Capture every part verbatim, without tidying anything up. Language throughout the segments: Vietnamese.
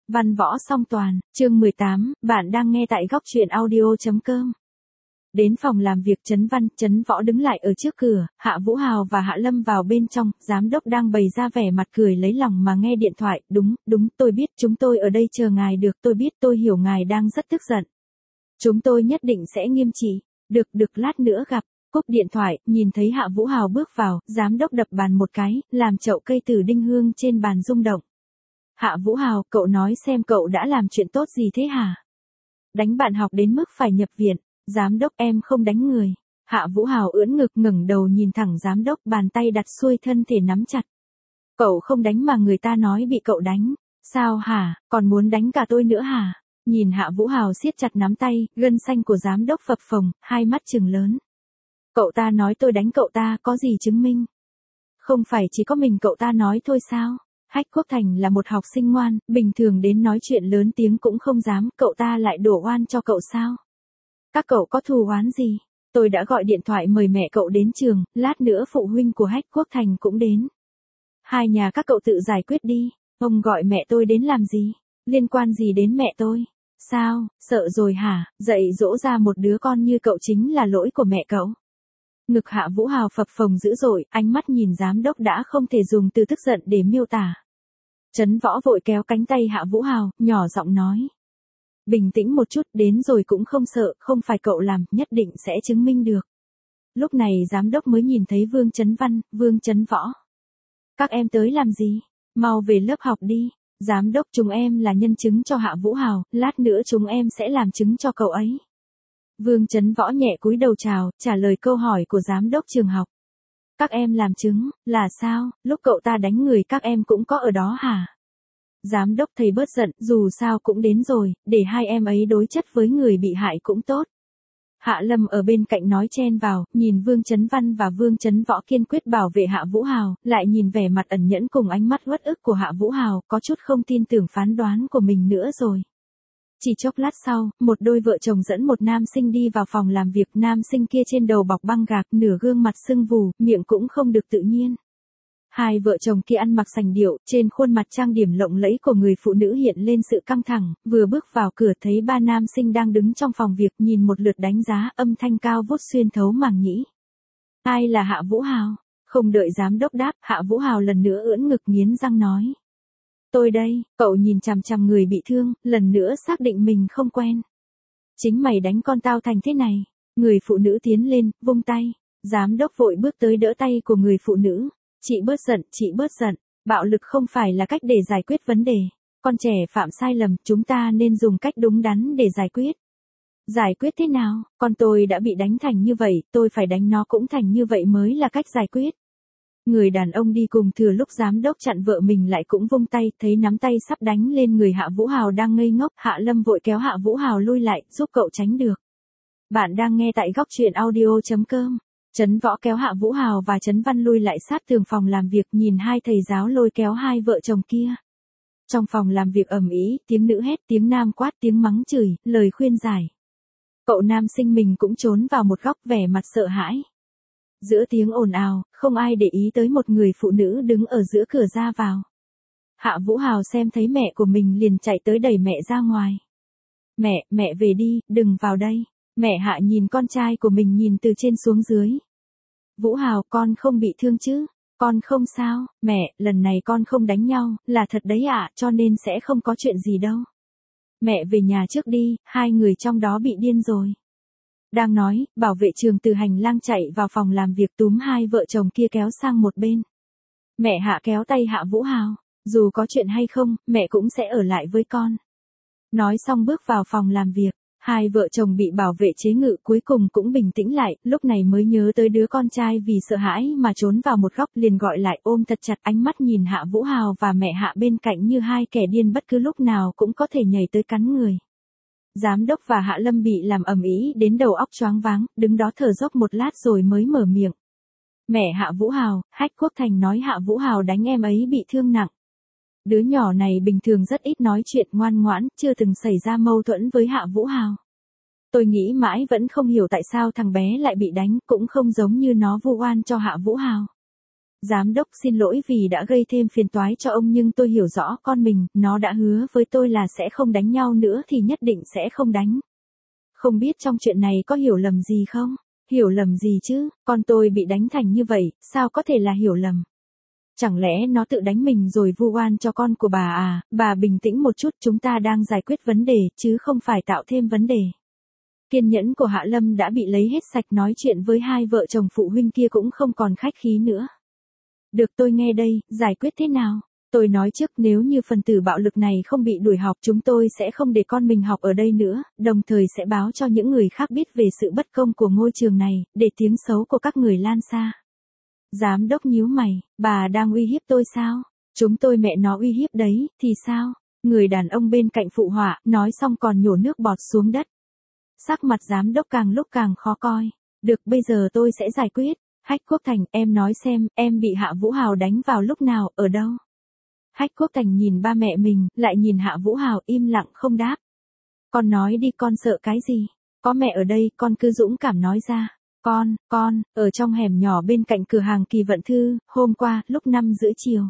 Văn võ song toàn, chương mười tám, bạn đang nghe tại góc truyện audio.com. Đến phòng làm việc Trấn Văn, Trấn Võ đứng lại ở trước cửa, Hạ Vũ Hào và Hạ Lâm vào bên trong, giám đốc đang bày ra vẻ mặt cười lấy lòng mà nghe điện thoại, đúng, đúng, tôi biết, chúng tôi ở đây chờ ngài được, tôi biết, tôi hiểu ngài đang rất tức giận. Chúng tôi nhất định sẽ nghiêm trị, được, được, lát nữa gặp. Cúp điện thoại, nhìn thấy Hạ Vũ Hào bước vào, giám đốc đập bàn một cái, làm chậu cây tử đinh hương trên bàn rung động. Hạ Vũ Hào, cậu nói xem cậu đã làm chuyện tốt gì thế hả? Đánh bạn học đến mức phải nhập viện. Giám đốc, em không đánh người. Hạ Vũ Hào ưỡn ngực ngẩng đầu nhìn thẳng giám đốc, bàn tay đặt xuôi thân thể nắm chặt. Cậu không đánh mà người ta nói bị cậu đánh. Sao hả, còn muốn đánh cả tôi nữa hả? Nhìn Hạ Vũ Hào siết chặt nắm tay, gân xanh của giám đốc phập phồng, hai mắt trừng lớn. Cậu ta nói tôi đánh cậu ta, có gì chứng minh? Không phải chỉ có mình cậu ta nói thôi sao? Hách Quốc Thành là một học sinh ngoan, bình thường đến nói chuyện lớn tiếng cũng không dám, cậu ta lại đổ oan cho cậu sao? Các cậu có thù oán gì? Tôi đã gọi điện thoại mời mẹ cậu đến trường, lát nữa phụ huynh của Hách Quốc Thành cũng đến. Hai nhà các cậu tự giải quyết đi, ông gọi mẹ tôi đến làm gì? Liên quan gì đến mẹ tôi? Sao, sợ rồi hả? Dạy dỗ ra một đứa con như cậu chính là lỗi của mẹ cậu. Ngực Hạ Vũ Hào phập phồng dữ dội, ánh mắt nhìn giám đốc đã không thể dùng từ tức giận để miêu tả. Trấn Võ vội kéo cánh tay Hạ Vũ Hào, nhỏ giọng nói. Bình tĩnh một chút, đến rồi cũng không sợ, không phải cậu làm, nhất định sẽ chứng minh được. Lúc này giám đốc mới nhìn thấy Vương Trấn Văn, Vương Trấn Võ. Các em tới làm gì? Mau về lớp học đi. Giám đốc, chúng em là nhân chứng cho Hạ Vũ Hào, lát nữa chúng em sẽ làm chứng cho cậu ấy. Vương Trấn Võ nhẹ cúi đầu chào, trả lời câu hỏi của giám đốc trường học. Các em làm chứng, là sao, lúc cậu ta đánh người các em cũng có ở đó hả? Giám đốc thầy bớt giận, dù sao cũng đến rồi, để hai em ấy đối chất với người bị hại cũng tốt. Hạ Lâm ở bên cạnh nói chen vào, nhìn Vương Trấn Văn và Vương Trấn Võ kiên quyết bảo vệ Hạ Vũ Hào, lại nhìn vẻ mặt ẩn nhẫn cùng ánh mắt uất ức của Hạ Vũ Hào, có chút không tin tưởng phán đoán của mình nữa rồi. Chỉ chốc lát sau, một đôi vợ chồng dẫn một nam sinh đi vào phòng làm việc, nam sinh kia trên đầu bọc băng gạc, nửa gương mặt sưng vù, miệng cũng không được tự nhiên. Hai vợ chồng kia ăn mặc sành điệu, trên khuôn mặt trang điểm lộng lẫy của người phụ nữ hiện lên sự căng thẳng, vừa bước vào cửa thấy ba nam sinh đang đứng trong phòng việc, nhìn một lượt đánh giá, âm thanh cao vút xuyên thấu màng nhĩ. Ai là Hạ Vũ Hào? Không đợi giám đốc đáp, Hạ Vũ Hào lần nữa ưỡn ngực nghiến răng nói. Tôi đây, cậu nhìn chằm chằm người bị thương, lần nữa xác định mình không quen. Chính mày đánh con tao thành thế này. Người phụ nữ tiến lên, vung tay. Giám đốc vội bước tới đỡ tay của người phụ nữ. Chị bớt giận, chị bớt giận. Bạo lực không phải là cách để giải quyết vấn đề. Con trẻ phạm sai lầm, chúng ta nên dùng cách đúng đắn để giải quyết. Giải quyết thế nào? Con tôi đã bị đánh thành như vậy, tôi phải đánh nó cũng thành như vậy mới là cách giải quyết. Người đàn ông đi cùng thừa lúc giám đốc chặn vợ mình lại cũng vung tay, thấy nắm tay sắp đánh lên người Hạ Vũ Hào đang ngây ngốc, Hạ Lâm vội kéo Hạ Vũ Hào lui lại, giúp cậu tránh được. Bạn đang nghe tại góc truyện audio.com. Trấn Võ kéo Hạ Vũ Hào và Trấn Văn lui lại sát tường phòng làm việc, nhìn hai thầy giáo lôi kéo hai vợ chồng kia. Trong phòng làm việc ầm ĩ, tiếng nữ hét, tiếng nam quát, tiếng mắng chửi, lời khuyên giải. Cậu nam sinh mình cũng trốn vào một góc vẻ mặt sợ hãi. Giữa tiếng ồn ào, không ai để ý tới một người phụ nữ đứng ở giữa cửa ra vào. Hạ Vũ Hào xem thấy mẹ của mình liền chạy tới đẩy mẹ ra ngoài. Mẹ, mẹ về đi, đừng vào đây. Mẹ Hạ nhìn con trai của mình nhìn từ trên xuống dưới. Vũ Hào, con không bị thương chứ? Con không sao, mẹ, lần này con không đánh nhau, là thật đấy ạ, cho nên sẽ không có chuyện gì đâu. Mẹ về nhà trước đi, hai người trong đó bị điên rồi. Đang nói, bảo vệ trường từ hành lang chạy vào phòng làm việc túm hai vợ chồng kia kéo sang một bên. Mẹ Hạ kéo tay Hạ Vũ Hào, dù có chuyện hay không, mẹ cũng sẽ ở lại với con. Nói xong bước vào phòng làm việc, hai vợ chồng bị bảo vệ chế ngự cuối cùng cũng bình tĩnh lại, lúc này mới nhớ tới đứa con trai vì sợ hãi mà trốn vào một góc liền gọi lại ôm thật chặt, ánh mắt nhìn Hạ Vũ Hào và mẹ Hạ bên cạnh như hai kẻ điên bất cứ lúc nào cũng có thể nhảy tới cắn người. Giám đốc và Hạ Lâm bị làm ầm ĩ đến đầu óc choáng váng, đứng đó thở dốc một lát rồi mới mở miệng. Mẹ Hạ Vũ Hào, Hách Quốc Thành nói Hạ Vũ Hào đánh em ấy bị thương nặng. Đứa nhỏ này bình thường rất ít nói chuyện, ngoan ngoãn, chưa từng xảy ra mâu thuẫn với Hạ Vũ Hào. Tôi nghĩ mãi vẫn không hiểu tại sao thằng bé lại bị đánh, cũng không giống như nó vu oan cho Hạ Vũ Hào. Giám đốc xin lỗi vì đã gây thêm phiền toái cho ông nhưng tôi hiểu rõ con mình, nó đã hứa với tôi là sẽ không đánh nhau nữa thì nhất định sẽ không đánh. Không biết trong chuyện này có hiểu lầm gì không? Hiểu lầm gì chứ, con tôi bị đánh thành như vậy, sao có thể là hiểu lầm? Chẳng lẽ nó tự đánh mình rồi vu oan cho con của bà à? Bà bình tĩnh một chút, chúng ta đang giải quyết vấn đề, chứ không phải tạo thêm vấn đề. Kiên nhẫn của Hạ Lâm đã bị lấy hết sạch, nói chuyện với hai vợ chồng phụ huynh kia cũng không còn khách khí nữa. Được, tôi nghe đây, giải quyết thế nào? Tôi nói trước, nếu như phần tử bạo lực này không bị đuổi học, chúng tôi sẽ không để con mình học ở đây nữa, đồng thời sẽ báo cho những người khác biết về sự bất công của ngôi trường này, để tiếng xấu của các người lan xa. Giám đốc nhíu mày, bà đang uy hiếp tôi sao? Chúng tôi mẹ nó uy hiếp đấy, thì sao? Người đàn ông bên cạnh phụ họa, nói xong còn nhổ nước bọt xuống đất. Sắc mặt giám đốc càng lúc càng khó coi. Được, bây giờ tôi sẽ giải quyết. Hách Quốc Thành, em nói xem, em bị Hạ Vũ Hào đánh vào lúc nào, ở đâu? Hách Quốc Thành nhìn ba mẹ mình, lại nhìn Hạ Vũ Hào, im lặng không đáp. Con nói đi, con sợ cái gì? Có mẹ ở đây, con cứ dũng cảm nói ra. Con, con, ở trong hẻm nhỏ bên cạnh cửa hàng Kỳ Vận Thư, hôm qua, lúc năm rưỡi chiều.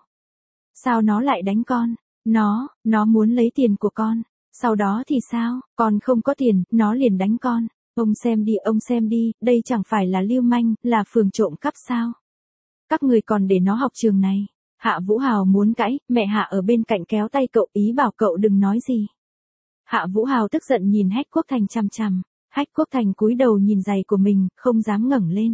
Sao nó lại đánh con? Nó, nó muốn lấy tiền của con. Sau đó thì sao? Con không có tiền, nó liền đánh con. Ông xem đi, ông xem đi, đây chẳng phải là lưu manh, là phường trộm cắp sao? Các người còn để nó học trường này. Hạ Vũ Hào muốn cãi, mẹ Hạ ở bên cạnh kéo tay cậu, ý bảo cậu đừng nói gì. Hạ Vũ Hào tức giận nhìn Hách Quốc Thành chằm chằm. Hách Quốc Thành cúi đầu nhìn giày của mình, không dám ngẩng lên.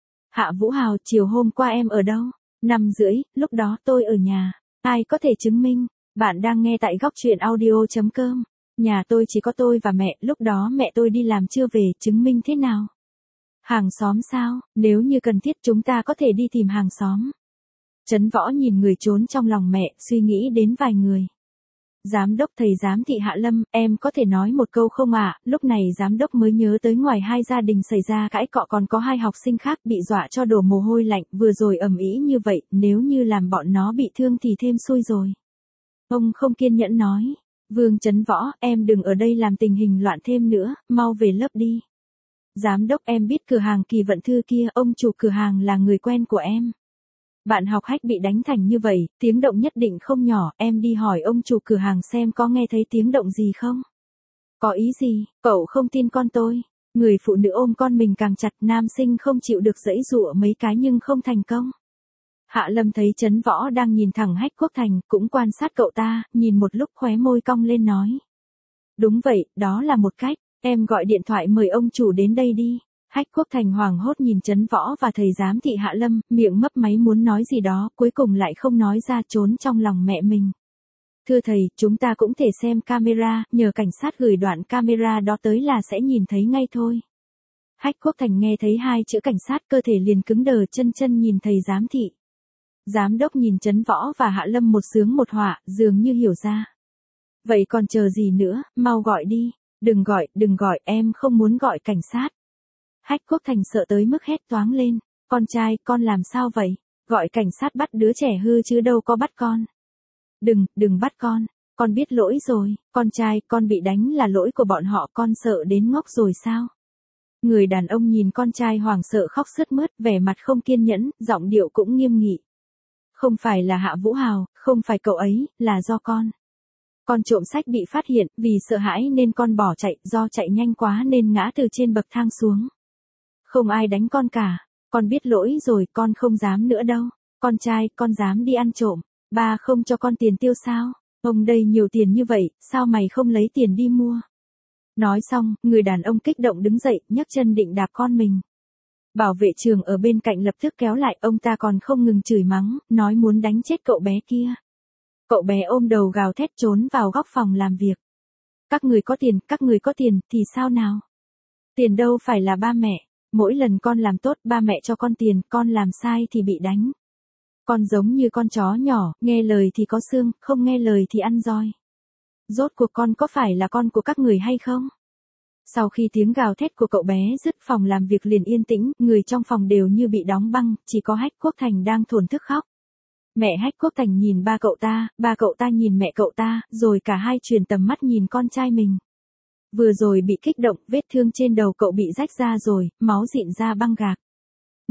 Hạ Vũ Hào, chiều hôm qua em ở đâu? Năm rưỡi, lúc đó tôi ở nhà. Ai có thể chứng minh? Bạn đang nghe tại góc truyện audio chấm com. Nhà tôi chỉ có tôi và mẹ, lúc đó mẹ tôi đi làm chưa về, chứng minh thế nào? Hàng xóm sao? Nếu như cần thiết chúng ta có thể đi tìm hàng xóm. Trấn Võ nhìn người trốn trong lòng mẹ, suy nghĩ đến vài người. Giám đốc thầy giám thị Hạ Lâm, em có thể nói một câu không ạ? À? Lúc này giám đốc mới nhớ tới ngoài hai gia đình xảy ra cãi cọ còn có hai học sinh khác bị dọa cho đổ mồ hôi lạnh, vừa rồi ầm ĩ như vậy, nếu như làm bọn nó bị thương thì thêm xui rồi. Ông không kiên nhẫn nói, Vương Trấn Võ, em đừng ở đây làm tình hình loạn thêm nữa, mau về lớp đi. Giám đốc, em biết cửa hàng Kỳ Vận Thư kia, ông chủ cửa hàng là người quen của em. Bạn học Hách bị đánh thành như vậy, tiếng động nhất định không nhỏ, em đi hỏi ông chủ cửa hàng xem có nghe thấy tiếng động gì không? Có ý gì, cậu không tin con tôi? Người phụ nữ ôm con mình càng chặt, nam sinh không chịu được giãy giụa mấy cái nhưng không thành công. Hạ Lâm thấy Trấn Võ đang nhìn thẳng Hách Quốc Thành, cũng quan sát cậu ta, nhìn một lúc khóe môi cong lên nói. Đúng vậy, đó là một cách, em gọi điện thoại mời ông chủ đến đây đi. Hách Quốc Thành hoảng hốt nhìn Trấn Võ và thầy giám thị Hạ Lâm, miệng mấp máy muốn nói gì đó, cuối cùng lại không nói ra, trốn trong lòng mẹ mình. Thưa thầy, chúng ta cũng thể xem camera, nhờ cảnh sát gửi đoạn camera đó tới là sẽ nhìn thấy ngay thôi. Hách Quốc Thành nghe thấy hai chữ cảnh sát, cơ thể liền cứng đờ, chân chân nhìn thầy giám thị. Giám đốc nhìn Trấn Võ và Hạ Lâm một sướng một họa, dường như hiểu ra. Vậy còn chờ gì nữa, mau gọi đi. Đừng gọi, đừng gọi, em không muốn gọi cảnh sát. Hách Quốc Thành sợ tới mức hét toáng lên. Con trai, con làm sao vậy? Gọi cảnh sát bắt đứa trẻ hư chứ đâu có bắt con. Đừng, đừng bắt con. Con biết lỗi rồi. Con trai, con bị đánh là lỗi của bọn họ, con sợ đến ngốc rồi sao? Người đàn ông nhìn con trai hoảng sợ khóc sướt mướt, vẻ mặt không kiên nhẫn, giọng điệu cũng nghiêm nghị. Không phải là Hạ Vũ Hào, không phải cậu ấy, là do con. Con trộm sách bị phát hiện, vì sợ hãi nên con bỏ chạy, do chạy nhanh quá nên ngã từ trên bậc thang xuống. Không ai đánh con cả, con biết lỗi rồi, con không dám nữa đâu. Con trai, con dám đi ăn trộm, ba không cho con tiền tiêu sao? Ông đây nhiều tiền như vậy, sao mày không lấy tiền đi mua? Nói xong, người đàn ông kích động đứng dậy, nhấc chân định đạp con mình. Bảo vệ trường ở bên cạnh lập tức kéo lại, ông ta còn không ngừng chửi mắng, nói muốn đánh chết cậu bé kia. Cậu bé ôm đầu gào thét trốn vào góc phòng làm việc. Các người có tiền, các người có tiền, thì sao nào? Tiền đâu phải là ba mẹ, mỗi lần con làm tốt ba mẹ cho con tiền, con làm sai thì bị đánh. Con giống như con chó nhỏ, nghe lời thì có xương, không nghe lời thì ăn roi. Rốt cuộc con có phải là con của các người hay không? Sau khi tiếng gào thét của cậu bé dứt, phòng làm việc liền yên tĩnh, người trong phòng đều như bị đóng băng, chỉ có Hách Quốc Thành đang thổn thức khóc. Mẹ Hách Quốc Thành nhìn ba cậu ta, ba cậu ta nhìn mẹ cậu ta, rồi cả hai chuyển tầm mắt nhìn con trai mình. Vừa rồi bị kích động, vết thương trên đầu cậu bị rách ra rồi, máu dịn ra băng gạc.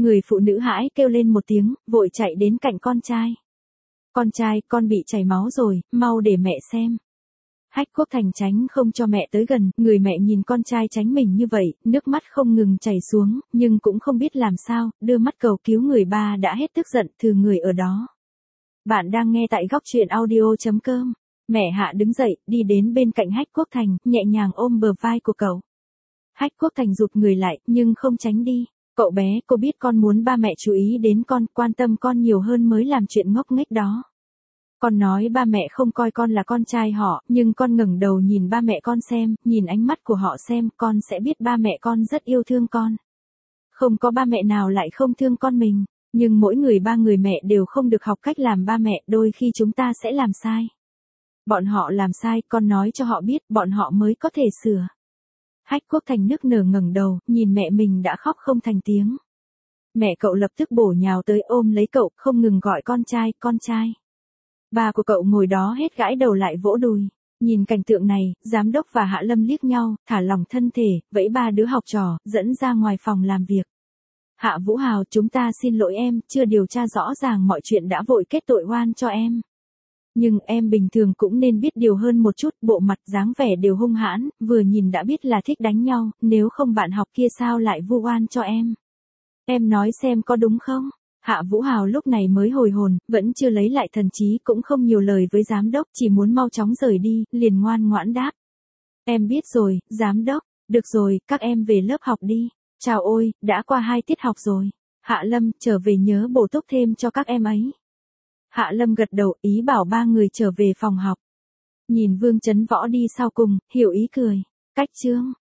Người phụ nữ hãi kêu lên một tiếng, vội chạy đến cạnh con trai. Con trai, con bị chảy máu rồi, mau để mẹ xem. Hách Quốc Thành tránh không cho mẹ tới gần, người mẹ nhìn con trai tránh mình như vậy, nước mắt không ngừng chảy xuống, nhưng cũng không biết làm sao, đưa mắt cầu cứu người ba đã hết tức giận từ người ở đó. Bạn đang nghe tại góc truyện audio.com. Mẹ Hạ đứng dậy, đi đến bên cạnh Hách Quốc Thành, nhẹ nhàng ôm bờ vai của cậu. Hách Quốc Thành rụt người lại, nhưng không tránh đi. Cậu bé, cô biết con muốn ba mẹ chú ý đến con, quan tâm con nhiều hơn mới làm chuyện ngốc nghếch đó. Con nói ba mẹ không coi con là con trai họ, nhưng con ngẩng đầu nhìn ba mẹ con xem, nhìn ánh mắt của họ xem, con sẽ biết ba mẹ con rất yêu thương con. Không có ba mẹ nào lại không thương con mình, nhưng mỗi người ba người mẹ đều không được học cách làm ba mẹ, đôi khi chúng ta sẽ làm sai. Bọn họ làm sai, con nói cho họ biết, bọn họ mới có thể sửa. Hách Quốc Thành nức nở ngẩng đầu, nhìn mẹ mình đã khóc không thành tiếng. Mẹ cậu lập tức bổ nhào tới ôm lấy cậu, không ngừng gọi con trai, con trai. Ba của cậu ngồi đó hết gãi đầu lại vỗ đùi. Nhìn cảnh tượng này, giám đốc và Hạ Lâm liếc nhau, thả lỏng thân thể, vẫy ba đứa học trò, dẫn ra ngoài phòng làm việc. Hạ Vũ Hào, chúng ta xin lỗi em, chưa điều tra rõ ràng mọi chuyện đã vội kết tội oan cho em. Nhưng em bình thường cũng nên biết điều hơn một chút, bộ mặt dáng vẻ đều hung hãn, vừa nhìn đã biết là thích đánh nhau, nếu không bạn học kia sao lại vu oan cho em. Em nói xem có đúng không? Hạ Vũ Hào lúc này mới hồi hồn, vẫn chưa lấy lại thần trí, cũng không nhiều lời với giám đốc, chỉ muốn mau chóng rời đi, liền ngoan ngoãn đáp. Em biết rồi, giám đốc, được rồi, các em về lớp học đi. Chào ôi, đã qua hai tiết học rồi. Hạ Lâm, trở về nhớ bổ túc thêm cho các em ấy. Hạ Lâm gật đầu, ý bảo ba người trở về phòng học. Nhìn Vương Chấn Võ đi sau cùng, hiểu ý cười. Cách chương.